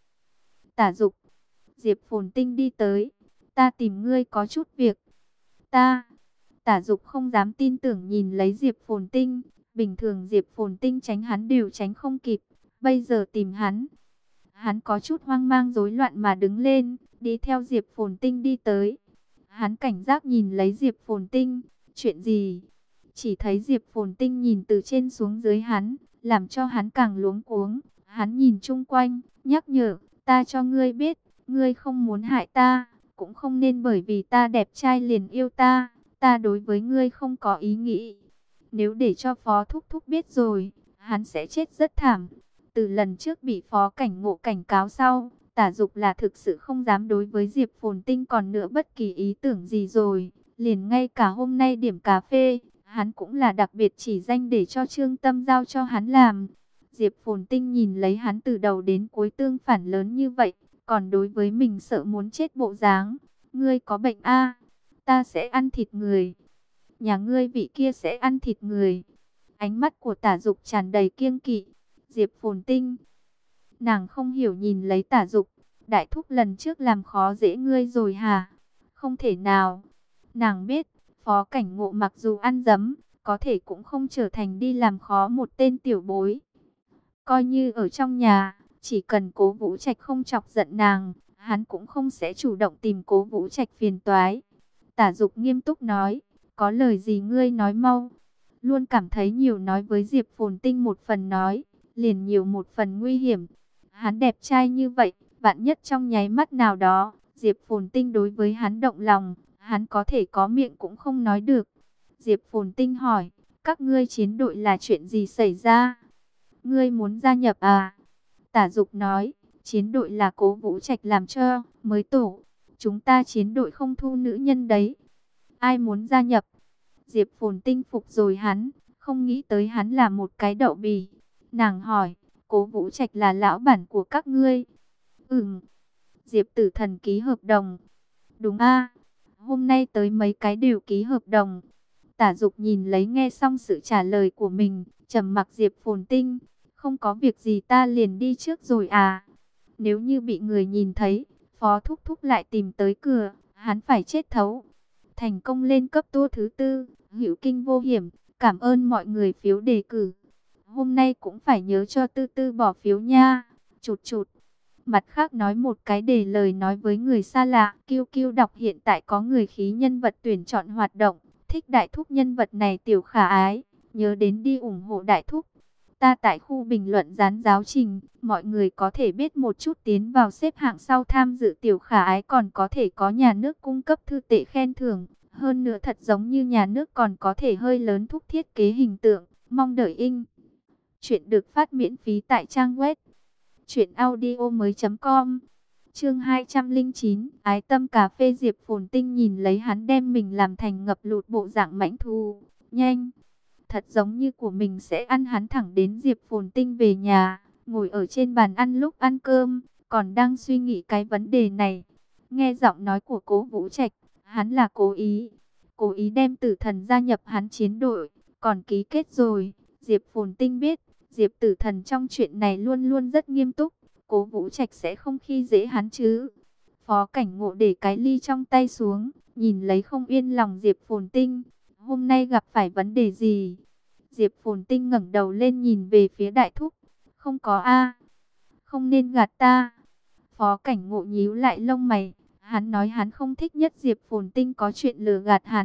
Tả Dục, Diệp Phồn Tinh đi tới, ta tìm ngươi có chút việc. Ta, Tả Dục không dám tin tưởng nhìn lấy Diệp Phồn Tinh, bình thường Diệp Phồn Tinh tránh hắn đều tránh không kịp, bây giờ tìm hắn. Hắn có chút hoang mang rối loạn mà đứng lên, đi theo Diệp Phồn Tinh đi tới. Hắn cảnh giác nhìn lấy Diệp Phồn Tinh, chuyện gì? Chỉ thấy Diệp Phồn Tinh nhìn từ trên xuống dưới hắn, làm cho hắn càng luống cuống. Hắn nhìn chung quanh, nhắc nhở, ta cho ngươi biết, ngươi không muốn hại ta, cũng không nên bởi vì ta đẹp trai liền yêu ta, ta đối với ngươi không có ý nghĩ. Nếu để cho Phó Thúc Thúc biết rồi, hắn sẽ chết rất thảm. Từ lần trước bị Phó Cảnh Ngộ cảnh cáo sau, Tả Dục là thực sự không dám đối với Diệp Phồn Tinh còn nữa bất kỳ ý tưởng gì rồi. Liền ngay cả hôm nay điểm cà phê, hắn cũng là đặc biệt chỉ danh để cho Trương Tâm giao cho hắn làm. Diệp Phồn Tinh nhìn lấy hắn từ đầu đến cuối tương phản lớn như vậy, còn đối với mình sợ muốn chết bộ dáng. Ngươi có bệnh a? Ta sẽ ăn thịt người. Nhà ngươi vị kia sẽ ăn thịt người. Ánh mắt của Tả Dục tràn đầy kiêng kỵ. Diệp Phồn Tinh, nàng không hiểu nhìn lấy Tả Dục, đại thúc lần trước làm khó dễ ngươi rồi hả? Không thể nào. Nàng biết, Phó Cảnh Ngộ mặc dù ăn dấm, có thể cũng không trở thành đi làm khó một tên tiểu bối. Coi như ở trong nhà, chỉ cần Cố Vũ Trạch không chọc giận nàng, hắn cũng không sẽ chủ động tìm Cố Vũ Trạch phiền toái. Tả Dục nghiêm túc nói, có lời gì ngươi nói mau. Luôn cảm thấy nhiều nói với Diệp Phồn Tinh một phần nói, liền nhiều một phần nguy hiểm. Hắn đẹp trai như vậy, vạn nhất trong nháy mắt nào đó, Diệp Phồn Tinh đối với hắn động lòng, hắn có thể có miệng cũng không nói được. Diệp Phồn Tinh hỏi, các ngươi chiến đội là chuyện gì xảy ra? Ngươi muốn gia nhập à? Tả Dục nói, chiến đội là Cố Vũ Trạch làm cho, mới tổ. Chúng ta chiến đội không thu nữ nhân đấy. Ai muốn gia nhập? Diệp Phồn Tinh phục rồi hắn, không nghĩ tới hắn là một cái đậu bỉ. Nàng hỏi, Cố Vũ Trạch là lão bản của các ngươi? Diệp Tử Thần ký hợp đồng. Đúng a, hôm nay tới mấy cái đều ký hợp đồng. Tả Dục nhìn lấy nghe xong sự trả lời của mình, trầm mặc. Diệp Phồn Tinh, không có việc gì ta liền đi trước rồi à? Nếu như bị người nhìn thấy, Phó Thúc Thúc lại tìm tới cửa, hắn phải chết thấu. Thành công lên cấp tour thứ 4, hữu kinh vô hiểm, cảm ơn mọi người phiếu đề cử. Hôm nay cũng phải nhớ cho Tư Tư bỏ phiếu nha. Chụt chụt. Mặt khác nói một cái để lời nói với người xa lạ. QQ đọc hiện tại có người khí nhân vật tuyển chọn hoạt động. Thích Đại Thúc nhân vật này tiểu khả ái. Nhớ đến đi ủng hộ Đại Thúc. Ta tại khu bình luận dán giáo trình. Mọi người có thể biết một chút tiến vào xếp hạng sau tham dự tiểu khả ái. Còn có thể có nhà nước cung cấp thư tệ khen thưởng. Hơn nữa thật giống như nhà nước còn có thể hơi lớn thúc thiết kế hình tượng. Mong đợi in. Chuyện được phát miễn phí tại trang web truyệnaudiomoi.com. Chương 209, Ái Tâm Cà Phê. Diệp Phồn Tinh nhìn lấy hắn đem mình làm thành ngập lụt bộ dạng mãnh thú, nhanh, thật giống như của mình sẽ ăn hắn. Thẳng đến Diệp Phồn Tinh về nhà, ngồi ở trên bàn ăn lúc ăn cơm, còn đang suy nghĩ cái vấn đề này. Nghe giọng nói của Cố Vũ Trạch, hắn là cố ý đem Tử Thần gia nhập hắn chiến đội, còn ký kết rồi. Diệp Phồn Tinh biết, Diệp Tử Thần trong chuyện này luôn luôn rất nghiêm túc, Cố Vũ Trạch sẽ không khi dễ hắn chứ. Phó Cảnh Ngộ để cái ly trong tay xuống, nhìn lấy không yên lòng Diệp Phồn Tinh. Hôm nay gặp phải vấn đề gì? Diệp Phồn Tinh ngẩng đầu lên nhìn về phía Đại Thúc. Không có a, không nên gạt ta. Phó Cảnh Ngộ nhíu lại lông mày. Hắn nói hắn không thích nhất Diệp Phồn Tinh có chuyện lừa gạt hắn.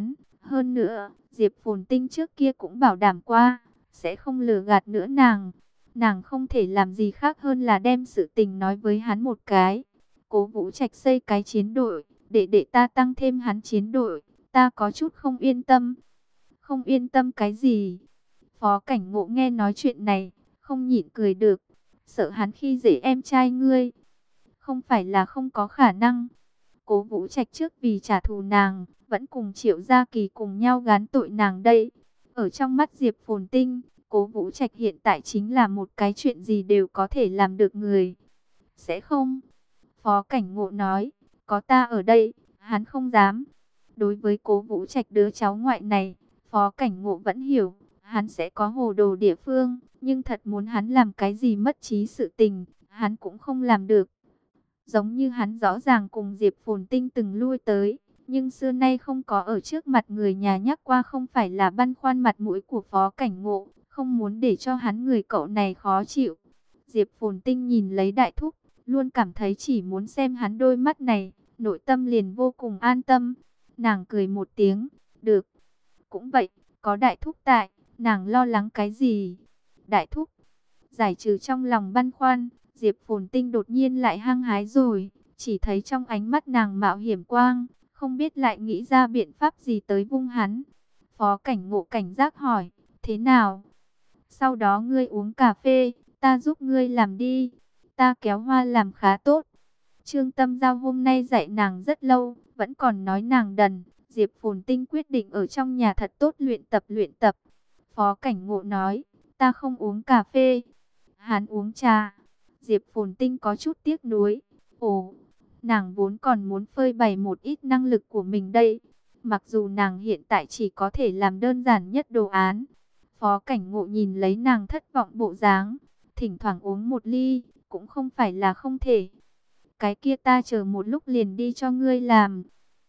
Hơn nữa, Diệp Phồn Tinh trước kia cũng bảo đảm qua, sẽ không lừa gạt nữa nàng. Nàng không thể làm gì khác hơn là đem sự tình nói với hắn một cái. Cố Vũ Trạch xây cái chiến đội, để ta tăng thêm hắn chiến đội, ta có chút không yên tâm. Không yên tâm cái gì? Phó Cảnh Ngộ nghe nói chuyện này, không nhịn cười được, sợ hắn khi dễ em trai ngươi. Không phải là không có khả năng. Cố Vũ Trạch trước vì trả thù nàng, vẫn cùng Triệu Gia Kỳ cùng nhau gán tội nàng đây. Ở trong mắt Diệp Phồn Tinh, Cố Vũ Trạch hiện tại chính là một cái chuyện gì đều có thể làm được người. Sẽ không? Phó Cảnh Ngộ nói, có ta ở đây, hắn không dám. Đối với Cố Vũ Trạch đứa cháu ngoại này, Phó Cảnh Ngộ vẫn hiểu, hắn sẽ có hồ đồ địa phương, nhưng thật muốn hắn làm cái gì mất trí sự tình, hắn cũng không làm được. Giống như hắn rõ ràng cùng Diệp Phồn Tinh từng lui tới, nhưng xưa nay không có ở trước mặt người nhà nhắc qua, không phải là băn khoăn mặt mũi của Phó Cảnh Ngộ, không muốn để cho hắn người cậu này khó chịu. Diệp Phồn Tinh nhìn lấy Đại Thúc, luôn cảm thấy chỉ muốn xem hắn đôi mắt này, nội tâm liền vô cùng an tâm. Nàng cười một tiếng, được, cũng vậy, có Đại Thúc tại, nàng lo lắng cái gì? Đại Thúc, giải trừ trong lòng băn khoăn, Diệp Phồn Tinh đột nhiên lại hăng hái rồi, chỉ thấy trong ánh mắt nàng mạo hiểm quang, không biết lại nghĩ ra biện pháp gì tới vung hắn. Phó Cảnh Ngộ cảnh giác hỏi, thế nào? Sau đó ngươi uống cà phê, ta giúp ngươi làm đi, ta kéo hoa làm khá tốt. Trương Tâm Giao hôm nay dạy nàng rất lâu, vẫn còn nói nàng đần. Diệp Phồn Tinh quyết định ở trong nhà thật tốt luyện tập luyện tập. Phó Cảnh Ngộ nói, ta không uống cà phê, hắn uống trà. Diệp Phồn Tinh có chút tiếc nuối. Ồ, nàng vốn còn muốn phơi bày một ít năng lực của mình đây. Mặc dù nàng hiện tại chỉ có thể làm đơn giản nhất đồ án. Phó Cảnh Ngộ nhìn lấy nàng thất vọng bộ dáng, thỉnh thoảng uống một ly, cũng không phải là không thể. Cái kia ta chờ một lúc liền đi cho ngươi làm.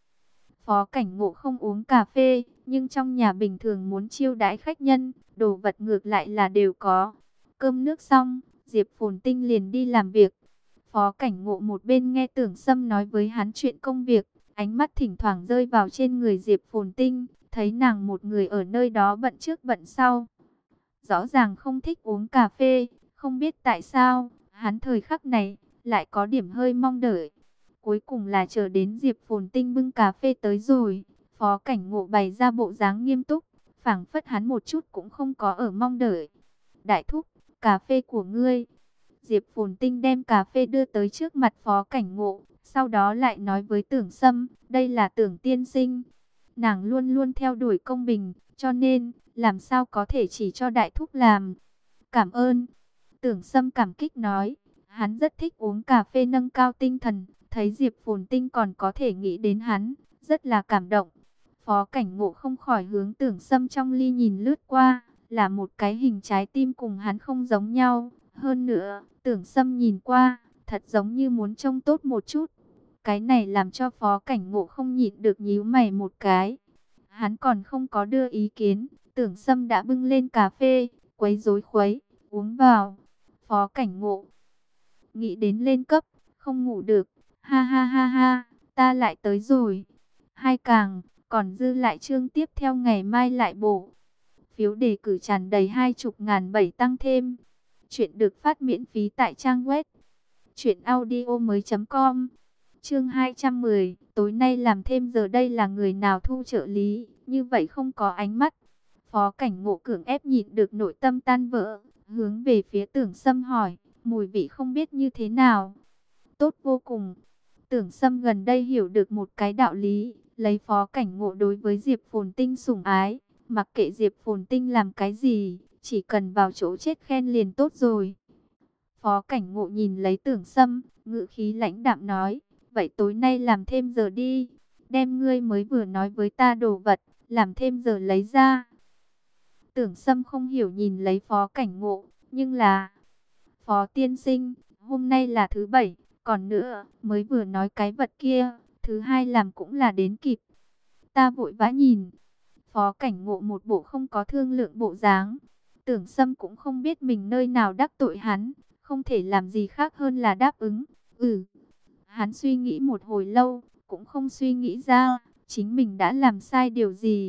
Phó Cảnh Ngộ không uống cà phê, nhưng trong nhà bình thường muốn chiêu đãi khách nhân, đồ vật ngược lại là đều có. Cơm nước xong, Diệp Phồn Tinh liền đi làm việc. Phó Cảnh Ngộ một bên nghe Tưởng Sâm nói với hắn chuyện công việc, ánh mắt thỉnh thoảng rơi vào trên người Diệp Phồn Tinh, thấy nàng một người ở nơi đó bận trước bận sau. Rõ ràng không thích uống cà phê, không biết tại sao, hắn thời khắc này lại có điểm hơi mong đợi. Cuối cùng là chờ đến Diệp Phồn Tinh bưng cà phê tới rồi, Phó Cảnh Ngộ bày ra bộ dáng nghiêm túc, phảng phất hắn một chút cũng không có ở mong đợi. Đại Thúc, cà phê của ngươi. Diệp Phồn Tinh đem cà phê đưa tới trước mặt Phó Cảnh Ngộ, sau đó lại nói với Tưởng Sâm, đây là Tưởng tiên sinh. Nàng luôn luôn theo đuổi công bình, cho nên, làm sao có thể chỉ cho Đại Thúc làm. Cảm ơn. Tưởng Sâm cảm kích nói, hắn rất thích uống cà phê nâng cao tinh thần, thấy Diệp Phồn Tinh còn có thể nghĩ đến hắn, rất là cảm động. Phó Cảnh Ngộ không khỏi hướng Tưởng Sâm trong ly nhìn lướt qua, là một cái hình trái tim cùng hắn không giống nhau. Hơn nữa, Tưởng Sâm nhìn qua, thật giống như muốn trông tốt một chút. Cái này làm cho Phó Cảnh Ngộ không nhịn được nhíu mày một cái. Hắn còn không có đưa ý kiến, Tưởng Sâm đã bưng lên cà phê, quấy rối khuấy, uống vào. Phó Cảnh Ngộ nghĩ đến lên cấp, không ngủ được. Ha ha ha ha, ta lại tới rồi. Hai càng, còn dư lại chương tiếp theo ngày mai lại bổ. Phiếu đề cử tràn đầy 20.007 tăng thêm. Chuyện được phát miễn phí tại trang web truyệnaudiomoi.com. Chương 210, tối nay làm thêm giờ đây là người nào thu trợ lý, như vậy không có ánh mắt. Phó Cảnh Ngộ cưỡng ép nhịn được nội tâm tan vỡ, hướng về phía Tưởng Sâm hỏi, mùi vị không biết như thế nào. Tốt vô cùng. Tưởng Sâm gần đây hiểu được một cái đạo lý, lấy Phó Cảnh Ngộ đối với Diệp Phồn Tinh sủng ái, mặc kệ Diệp Phồn Tinh làm cái gì, chỉ cần vào chỗ chết khen liền tốt rồi. Phó Cảnh Ngộ nhìn lấy Tưởng Sâm, ngữ khí lãnh đạm nói, vậy tối nay làm thêm giờ đi, đem ngươi mới vừa nói với ta đồ vật, làm thêm giờ lấy ra. Tưởng Sâm không hiểu nhìn lấy Phó Cảnh Ngộ, nhưng là, Phó tiên sinh, hôm nay là thứ bảy, còn nữa, mới vừa nói cái vật kia, thứ hai làm cũng là đến kịp. Ta vội vã nhìn, Phó Cảnh Ngộ một bộ không có thương lượng bộ dáng. Tưởng Sâm cũng không biết mình nơi nào đắc tội hắn, không thể làm gì khác hơn là đáp ứng. Hắn suy nghĩ một hồi lâu, cũng không suy nghĩ ra, chính mình đã làm sai điều gì.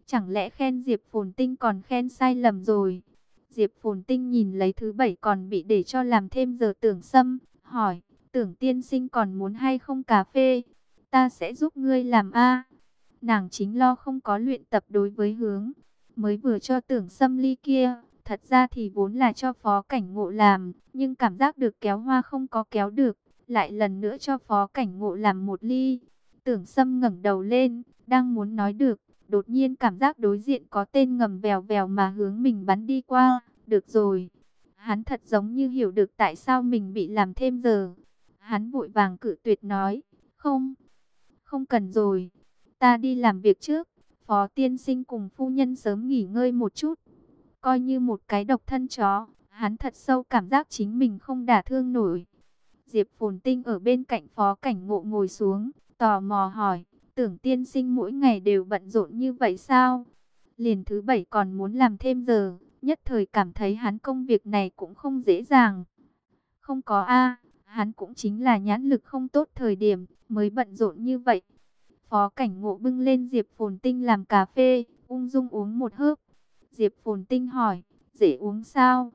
Chẳng lẽ khen Diệp Phồn Tinh còn khen sai lầm rồi? Diệp Phồn Tinh nhìn lấy thứ bảy còn bị để cho làm thêm giờ Tưởng Sâm, hỏi, Tưởng tiên sinh còn muốn hay không cà phê? Ta sẽ giúp ngươi làm a. Nàng chính lo không có luyện tập đối với Hướng, mới vừa cho Tưởng Sâm ly kia. Thật ra thì vốn là cho Phó Cảnh Ngộ làm, nhưng cảm giác được kéo hoa không có kéo được, lại lần nữa cho Phó Cảnh Ngộ làm một ly. Tưởng Sâm ngẩng đầu lên, đang muốn nói được, đột nhiên cảm giác đối diện có tên ngầm vèo vèo mà hướng mình bắn đi qua. Được rồi, hắn thật giống như hiểu được tại sao mình bị làm thêm giờ. Hắn vội vàng cự tuyệt nói, không, không cần rồi, ta đi làm việc trước. Phó tiên sinh cùng phu nhân sớm nghỉ ngơi một chút. Coi như một cái độc thân chó, hắn thật sâu cảm giác chính mình không đả thương nổi. Diệp Phồn Tinh ở bên cạnh Phó Cảnh Ngộ ngồi xuống, tò mò hỏi, Tưởng tiên sinh mỗi ngày đều bận rộn như vậy sao? Liền thứ bảy còn muốn làm thêm giờ, nhất thời cảm thấy hắn công việc này cũng không dễ dàng. Không có a, hắn cũng chính là nhãn lực không tốt thời điểm mới bận rộn như vậy. Phó Cảnh Ngộ bưng lên Diệp Phồn Tinh làm cà phê, ung dung uống một hớp. Diệp Phồn Tinh hỏi, dễ uống sao?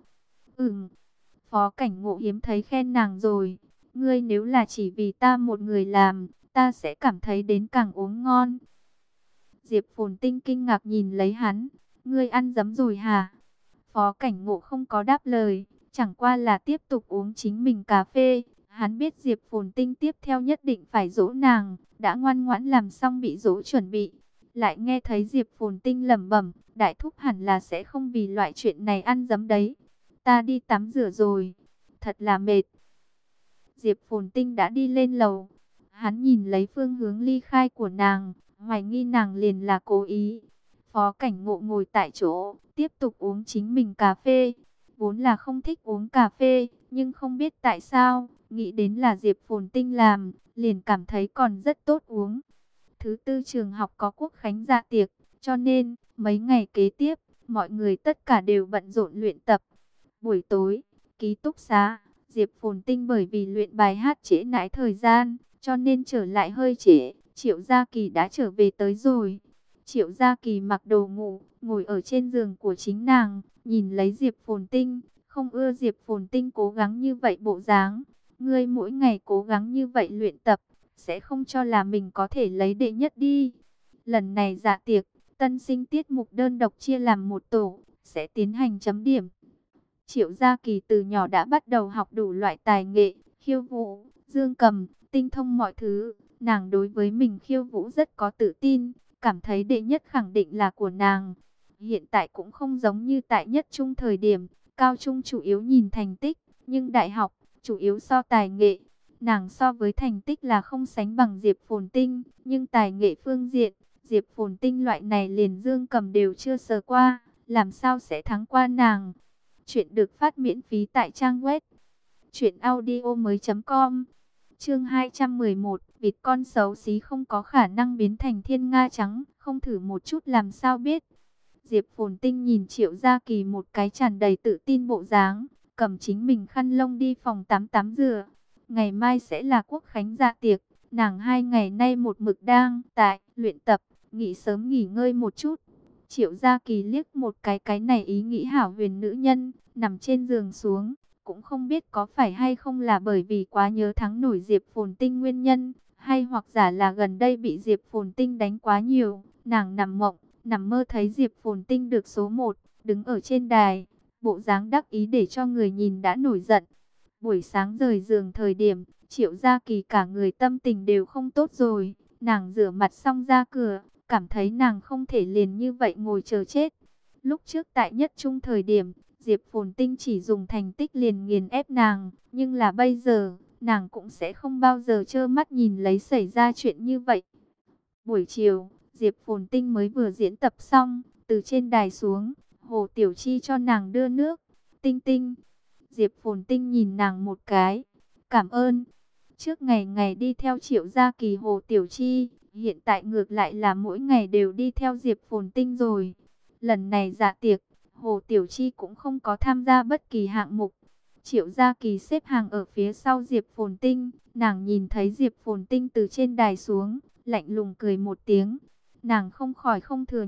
Phó Cảnh Ngộ hiếm thấy khen nàng rồi. Ngươi nếu là chỉ vì ta một người làm, ta sẽ cảm thấy đến càng uống ngon. Diệp Phồn Tinh kinh ngạc nhìn lấy hắn, ngươi ăn dấm rồi hả? Phó Cảnh Ngộ không có đáp lời, chẳng qua là tiếp tục uống chính mình cà phê. Hắn biết Diệp Phồn Tinh tiếp theo nhất định phải dỗ nàng, đã ngoan ngoãn làm xong bị dỗ chuẩn bị. Lại nghe thấy Diệp Phồn Tinh lẩm bẩm, đại thúc hẳn là sẽ không vì loại chuyện này ăn dấm đấy. Ta đi tắm rửa rồi, thật là mệt. Diệp Phồn Tinh đã đi lên lầu. Hắn nhìn lấy phương hướng ly khai của nàng, hoài nghi nàng liền là cố ý. Phó Cảnh Ngộ ngồi tại chỗ, tiếp tục uống chính mình cà phê. Vốn là không thích uống cà phê, nhưng không biết tại sao, nghĩ đến là Diệp Phồn Tinh làm, liền cảm thấy còn rất tốt uống. Thứ tư trường học có quốc khánh dạ tiệc, cho nên mấy ngày kế tiếp, mọi người tất cả đều bận rộn luyện tập. Buổi tối, ký túc xá, Diệp Phồn Tinh bởi vì luyện bài hát trễ nải thời gian, cho nên trở lại hơi trễ. Triệu Gia Kỳ đã trở về tới rồi. Triệu Gia Kỳ mặc đồ ngủ, ngồi ở trên giường của chính nàng, nhìn lấy Diệp Phồn Tinh, không ưa Diệp Phồn Tinh cố gắng như vậy bộ dáng. Ngươi mỗi ngày cố gắng như vậy luyện tập, sẽ không cho là mình có thể lấy đệ nhất đi. Lần này dạ tiệc, tân sinh tiết mục đơn độc chia làm một tổ, sẽ tiến hành chấm điểm. Triệu Gia Kỳ từ nhỏ đã bắt đầu học đủ loại tài nghệ, khiêu vũ, dương cầm, tinh thông mọi thứ. Nàng đối với mình khiêu vũ rất có tự tin, cảm thấy đệ nhất khẳng định là của nàng. Hiện tại cũng không giống như tại nhất trung thời điểm, cao trung chủ yếu nhìn thành tích, nhưng đại học chủ yếu so tài nghệ. Nàng so với thành tích là không sánh bằng Diệp Phồn Tinh, nhưng tài nghệ phương diện, Diệp Phồn Tinh loại này liền dương cầm đều chưa sờ qua, làm sao sẽ thắng qua nàng. Chuyện được phát miễn phí tại trang web truyệnaudiomoi.com. Chương 211, vịt con xấu xí không có khả năng biến thành thiên nga trắng, không thử một chút làm sao biết. Diệp Phồn Tinh nhìn Triệu Gia Kỳ một cái tràn đầy tự tin bộ dáng, cầm chính mình khăn lông đi phòng tắm tắm rửa. Ngày mai sẽ là quốc khánh dạ tiệc, nàng 2 ngày nay một mực đang tại luyện tập, nghỉ sớm nghỉ ngơi một chút. Triệu Gia Kỳ liếc một cái này ý nghĩ hảo huyền nữ nhân, nằm trên giường xuống, cũng không biết có phải hay không là bởi vì quá nhớ thắng nổi Diệp Phồn Tinh nguyên nhân, hay hoặc giả là gần đây bị Diệp Phồn Tinh đánh quá nhiều, nàng nằm mộng, nằm mơ thấy Diệp Phồn Tinh được số 1, đứng ở trên đài, bộ dáng đắc ý để cho người nhìn đã nổi giận. Buổi sáng rời giường thời điểm, Triệu Gia Kỳ cả người tâm tình đều không tốt rồi, nàng rửa mặt xong ra cửa, cảm thấy nàng không thể liền như vậy ngồi chờ chết. Lúc trước tại nhất trung thời điểm, Diệp Phồn Tinh chỉ dùng thành tích liền nghiền ép nàng, nhưng là bây giờ, nàng cũng sẽ không bao giờ trơ mắt nhìn lấy xảy ra chuyện như vậy. Buổi chiều, Diệp Phồn Tinh mới vừa diễn tập xong, từ trên đài xuống, Hồ Tiểu Chi cho nàng đưa nước. Tinh Tinh, Diệp Phồn Tinh nhìn nàng một cái, cảm ơn. Trước ngày ngày đi theo Triệu Gia Kỳ Hồ Tiểu Chi, hiện tại ngược lại là mỗi ngày đều đi theo Diệp Phồn Tinh rồi. Lần này dạ tiệc, Hồ Tiểu Chi cũng không có tham gia bất kỳ hạng mục. Triệu Gia Kỳ xếp hàng ở phía sau Diệp Phồn Tinh, nàng nhìn thấy Diệp Phồn Tinh từ trên đài xuống, lạnh lùng cười một tiếng. Nàng không khỏi không thừa nhận,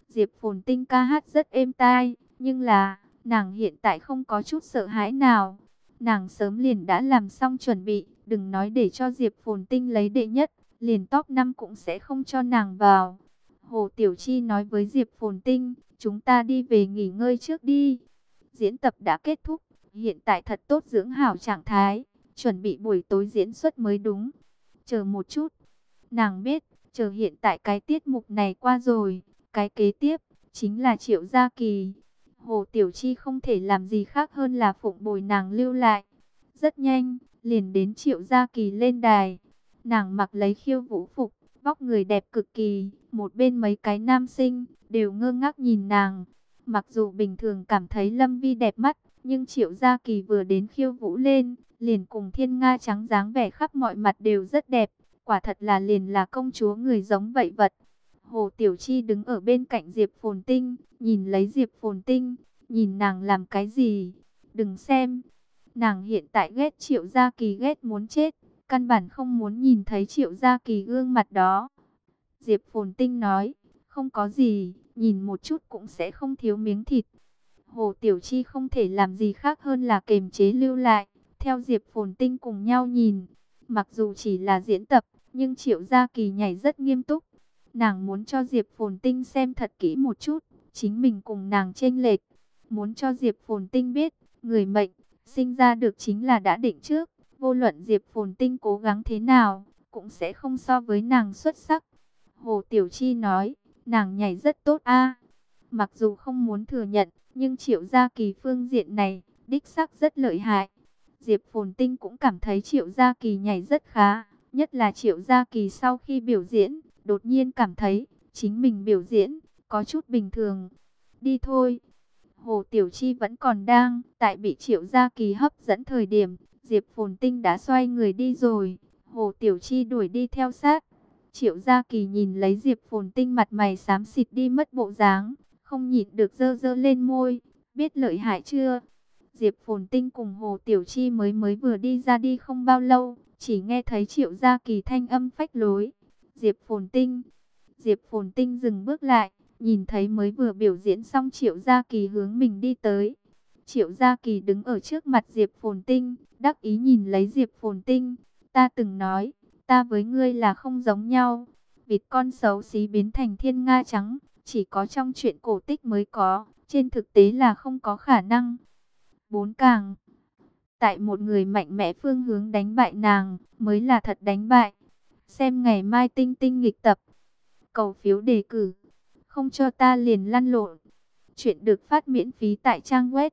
Diệp Phồn Tinh ca hát rất êm tai, nhưng là, nàng hiện tại không có chút sợ hãi nào. Nàng sớm liền đã làm xong chuẩn bị, đừng nói để cho Diệp Phồn Tinh lấy đệ nhất, liền top 5 cũng sẽ không cho nàng vào. Hồ Tiểu Chi nói với Diệp Phồn Tinh, chúng ta đi về nghỉ ngơi trước đi. Diễn tập đã kết thúc, hiện tại thật tốt dưỡng hảo trạng thái, chuẩn bị buổi tối diễn xuất mới đúng. Chờ một chút, nàng biết, chờ hiện tại cái tiết mục này qua rồi, cái kế tiếp, chính là Triệu Gia Kỳ. Hồ Tiểu Chi không thể làm gì khác hơn là phụng bồi nàng lưu lại. Rất nhanh, liền đến Triệu Gia Kỳ lên đài. Nàng mặc lấy khiêu vũ phục, vóc người đẹp cực kỳ. Một bên mấy cái nam sinh, đều ngơ ngác nhìn nàng. Mặc dù bình thường cảm thấy Lâm Vi đẹp mắt, nhưng Triệu Gia Kỳ vừa đến khiêu vũ lên, liền cùng thiên nga trắng dáng vẻ khắp mọi mặt đều rất đẹp. Quả thật là liền là công chúa người giống vậy vật. Hồ Tiểu Chi đứng ở bên cạnh Diệp Phồn Tinh, nhìn lấy Diệp Phồn Tinh, nhìn nàng làm cái gì? Đừng xem, nàng hiện tại ghét Triệu Gia Kỳ ghét muốn chết, căn bản không muốn nhìn thấy Triệu Gia Kỳ gương mặt đó. Diệp Phồn Tinh nói, không có gì, nhìn một chút cũng sẽ không thiếu miếng thịt. Hồ Tiểu Chi không thể làm gì khác hơn là kiềm chế lưu lại, theo Diệp Phồn Tinh cùng nhau nhìn. Mặc dù chỉ là diễn tập, nhưng Triệu Gia Kỳ nhảy rất nghiêm túc. Nàng muốn cho Diệp Phồn Tinh xem thật kỹ một chút, chính mình cùng nàng chênh lệch. Muốn cho Diệp Phồn Tinh biết, người mệnh, sinh ra được chính là đã định trước. Vô luận Diệp Phồn Tinh cố gắng thế nào, cũng sẽ không so với nàng xuất sắc. Hồ Tiểu Chi nói, nàng nhảy rất tốt a. Mặc dù không muốn thừa nhận, nhưng Triệu Gia Kỳ phương diện này, đích xác rất lợi hại. Diệp Phồn Tinh cũng cảm thấy Triệu Gia Kỳ nhảy rất khá, nhất là Triệu Gia Kỳ sau khi biểu diễn, đột nhiên cảm thấy chính mình biểu diễn có chút bình thường. Đi thôi. Hồ Tiểu Chi vẫn còn đang tại bị Triệu Gia Kỳ hấp dẫn thời điểm, Diệp Phồn Tinh đã xoay người đi rồi. Hồ Tiểu Chi đuổi đi theo sát. Triệu Gia Kỳ nhìn lấy Diệp Phồn Tinh mặt mày xám xịt đi mất bộ dáng, không nhịn được dơ dơ lên môi, biết lợi hại chưa? Diệp Phồn Tinh cùng Hồ Tiểu Chi mới vừa đi ra đi không bao lâu, chỉ nghe thấy Triệu Gia Kỳ thanh âm phách lối. Diệp Phồn Tinh. Diệp Phồn Tinh dừng bước lại, nhìn thấy mới vừa biểu diễn xong Triệu Gia Kỳ hướng mình đi tới. Triệu Gia Kỳ đứng ở trước mặt Diệp Phồn Tinh, đắc ý nhìn lấy Diệp Phồn Tinh. Ta từng nói, ta với ngươi là không giống nhau. Vịt con xấu xí biến thành thiên nga trắng, chỉ có trong truyện cổ tích mới có, trên thực tế là không có khả năng. Bốn càng, tại một người mạnh mẽ phương hướng đánh bại nàng, mới là thật đánh bại. Xem ngày mai tinh tinh nghịch tập. Cầu phiếu đề cử. Không cho ta liền lăn lộn. Chuyện được phát miễn phí tại trang web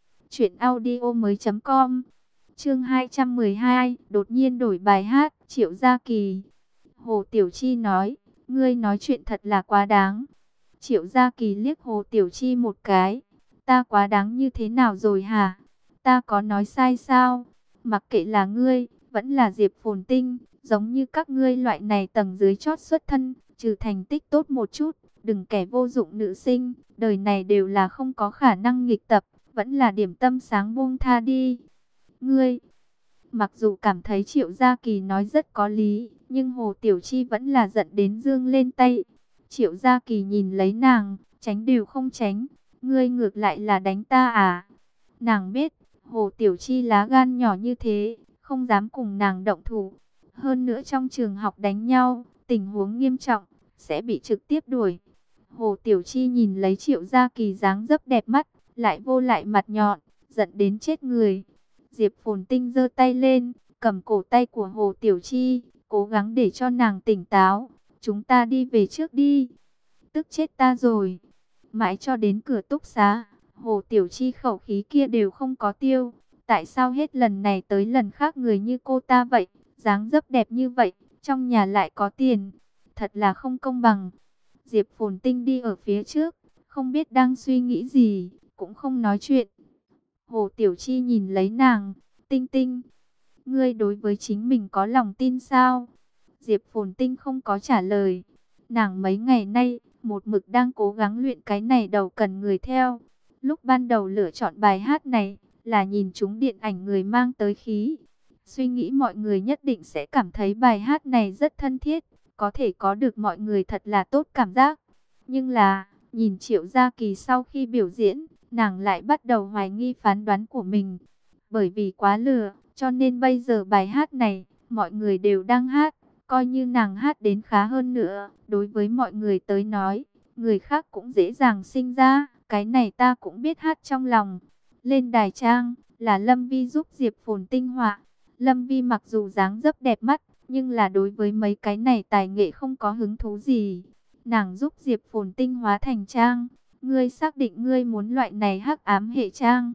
truyệnaudiomoi.com. Chương 212, đột nhiên đổi bài hát, Triệu Gia Kỳ. Hồ Tiểu Chi nói, ngươi nói chuyện thật là quá đáng. Triệu Gia Kỳ liếc Hồ Tiểu Chi một cái. Ta quá đáng như thế nào rồi hả? Ta có nói sai sao? Mặc kệ là ngươi, vẫn là Diệp Phồn Tinh, giống như các ngươi loại này tầng dưới chót xuất thân, trừ thành tích tốt một chút, đừng kẻ vô dụng nữ sinh, đời này đều là không có khả năng nghịch tập, vẫn là điểm tâm sáng buông tha đi. Ngươi, mặc dù cảm thấy Triệu Gia Kỳ nói rất có lý, nhưng Hồ Tiểu Chi vẫn là giận đến giương lên tay. Triệu Gia Kỳ nhìn lấy nàng, tránh đều không tránh, ngươi ngược lại là đánh ta à? Nàng biết, Hồ Tiểu Chi lá gan nhỏ như thế, không dám cùng nàng động thủ. Hơn nữa trong trường học đánh nhau, tình huống nghiêm trọng, sẽ bị trực tiếp đuổi. Hồ Tiểu Chi nhìn lấy Triệu Gia Kỳ dáng dấp đẹp mắt, lại vô lại mặt nhọn, giận đến chết người. Diệp Phồn Tinh giơ tay lên, cầm cổ tay của Hồ Tiểu Chi, cố gắng để cho nàng tỉnh táo. Chúng ta đi về trước đi. Tức chết ta rồi. Mãi cho đến cửa túc xá, Hồ Tiểu Chi khẩu khí kia đều không có tiêu. Tại sao hết lần này tới lần khác người như cô ta vậy, dáng dấp đẹp như vậy, trong nhà lại có tiền. Thật là không công bằng. Diệp Phồn Tinh đi ở phía trước, không biết đang suy nghĩ gì, cũng không nói chuyện. Hồ Tiểu Chi nhìn lấy nàng, Tinh Tinh, ngươi đối với chính mình có lòng tin sao? Diệp Phồn Tinh không có trả lời. Nàng mấy ngày nay, một mực đang cố gắng luyện cái này đầu cần người theo. Lúc ban đầu lựa chọn bài hát này, là nhìn chúng điện ảnh người mang tới khí. Suy nghĩ mọi người nhất định sẽ cảm thấy bài hát này rất thân thiết, có thể có được mọi người thật là tốt cảm giác. Nhưng là, Nhìn Triệu Gia Kỳ sau khi biểu diễn, nàng lại bắt đầu hoài nghi phán đoán của mình. Bởi vì quá lừa, cho nên bây giờ bài hát này, mọi người đều đang hát. Coi như nàng hát đến khá hơn nữa, đối với mọi người tới nói, người khác cũng dễ dàng sinh ra. Cái này ta cũng biết hát trong lòng. Lên đài trang, là Lâm Vi giúp Diệp Phồn Tinh họa. Lâm Vi mặc dù dáng dấp đẹp mắt, nhưng là đối với mấy cái này tài nghệ không có hứng thú gì. Nàng giúp Diệp Phồn Tinh hóa thành trang. Ngươi xác định ngươi muốn loại này hắc ám hệ trang?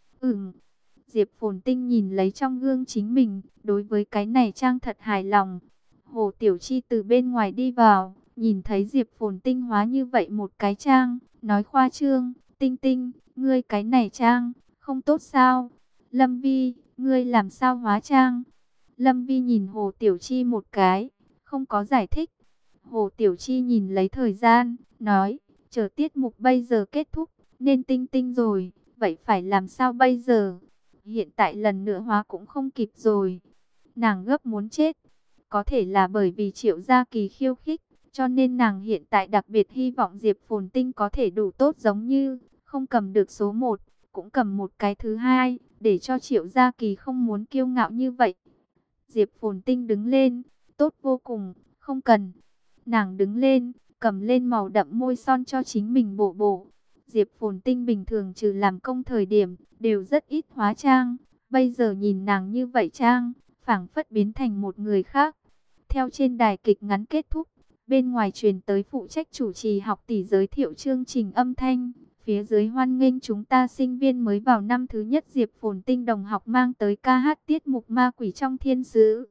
Diệp Phồn Tinh nhìn lấy trong gương chính mình, đối với cái này trang thật hài lòng. Hồ Tiểu Chi từ bên ngoài đi vào, nhìn thấy Diệp Phồn Tinh hóa như vậy một cái trang, nói khoa trương, Tinh Tinh, ngươi cái này trang, không tốt sao? Lâm Vi, ngươi làm sao hóa trang? Lâm Vi nhìn Hồ Tiểu Chi một cái, không có giải thích. Hồ Tiểu Chi nhìn lấy thời gian, nói, chờ tiết mục bây giờ kết thúc, nên Tinh Tinh rồi, vậy phải làm sao bây giờ? Hiện tại lần nữa hóa cũng không kịp rồi. Nàng gấp muốn chết. Có thể là bởi vì Triệu Gia Kỳ khiêu khích, cho nên nàng hiện tại đặc biệt hy vọng Diệp Phồn Tinh có thể đủ tốt, giống như không cầm được số 1, cũng cầm một cái thứ hai, để cho Triệu Gia Kỳ không muốn kiêu ngạo như vậy. Diệp Phồn Tinh đứng lên, tốt vô cùng, không cần. Nàng đứng lên, cầm lên màu đậm môi son cho chính mình bổ bổ. Diệp Phồn Tinh bình thường trừ làm công thời điểm, đều rất ít hóa trang. Bây giờ nhìn nàng như vậy trang, phảng phất biến thành một người khác. Theo trên đài kịch ngắn kết thúc, bên ngoài truyền tới phụ trách chủ trì học tỷ giới thiệu chương trình âm thanh. Phía dưới hoan nghênh chúng ta sinh viên mới vào năm thứ nhất Diệp Phồn Tinh đồng học mang tới ca hát tiết mục ma quỷ trong thiên sứ.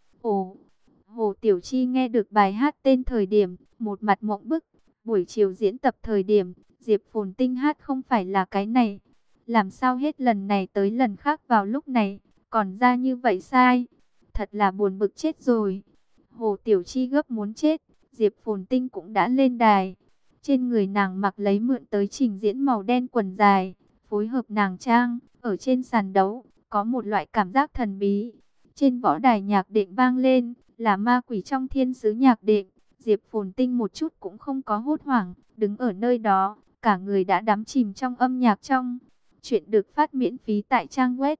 Ồ, Hồ Tiểu Chi nghe được bài hát tên thời điểm, một mặt mộng bức. Buổi chiều diễn tập thời điểm, Diệp Phồn Tinh hát không phải là cái này. Làm sao hết lần này tới lần khác vào lúc này, còn ra như vậy sai. Thật là buồn bực chết rồi. Hồ Tiểu Chi gấp muốn chết, Diệp Phồn Tinh cũng đã lên đài. Trên người nàng mặc lấy mượn tới trình diễn màu đen quần dài, phối hợp nàng trang, ở trên sàn đấu, có một loại cảm giác thần bí. Trên võ đài nhạc đệm vang lên, là ma quỷ trong thiên sứ nhạc đệm. Diệp Phồn Tinh một chút cũng không có hốt hoảng, đứng ở nơi đó, cả người đã đắm chìm trong âm nhạc trong. Chuyện được phát miễn phí tại trang web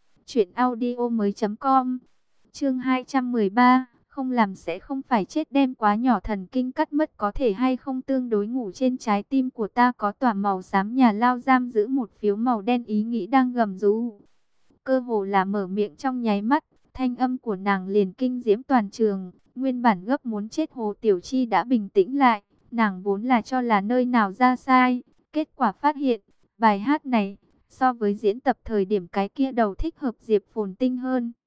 truyệnaudiomoi.com. Chương 213, không làm sẽ không phải chết, đem quá nhỏ thần kinh cắt mất có thể hay không tương đối ngủ trên trái tim của ta có tỏa màu xám nhà lao giam giữ một phiếu màu đen ý nghĩ đang gầm rú. Cơ hồ là mở miệng trong nháy mắt, thanh âm của nàng liền kinh diễm toàn trường. Nguyên bản gấp muốn chết Hồ Tiểu Chi đã bình tĩnh lại, nàng vốn là cho là nơi nào ra sai, kết quả phát hiện, bài hát này, so với diễn tập thời điểm cái kia đầu thích hợp Diệp Phồn Tinh hơn.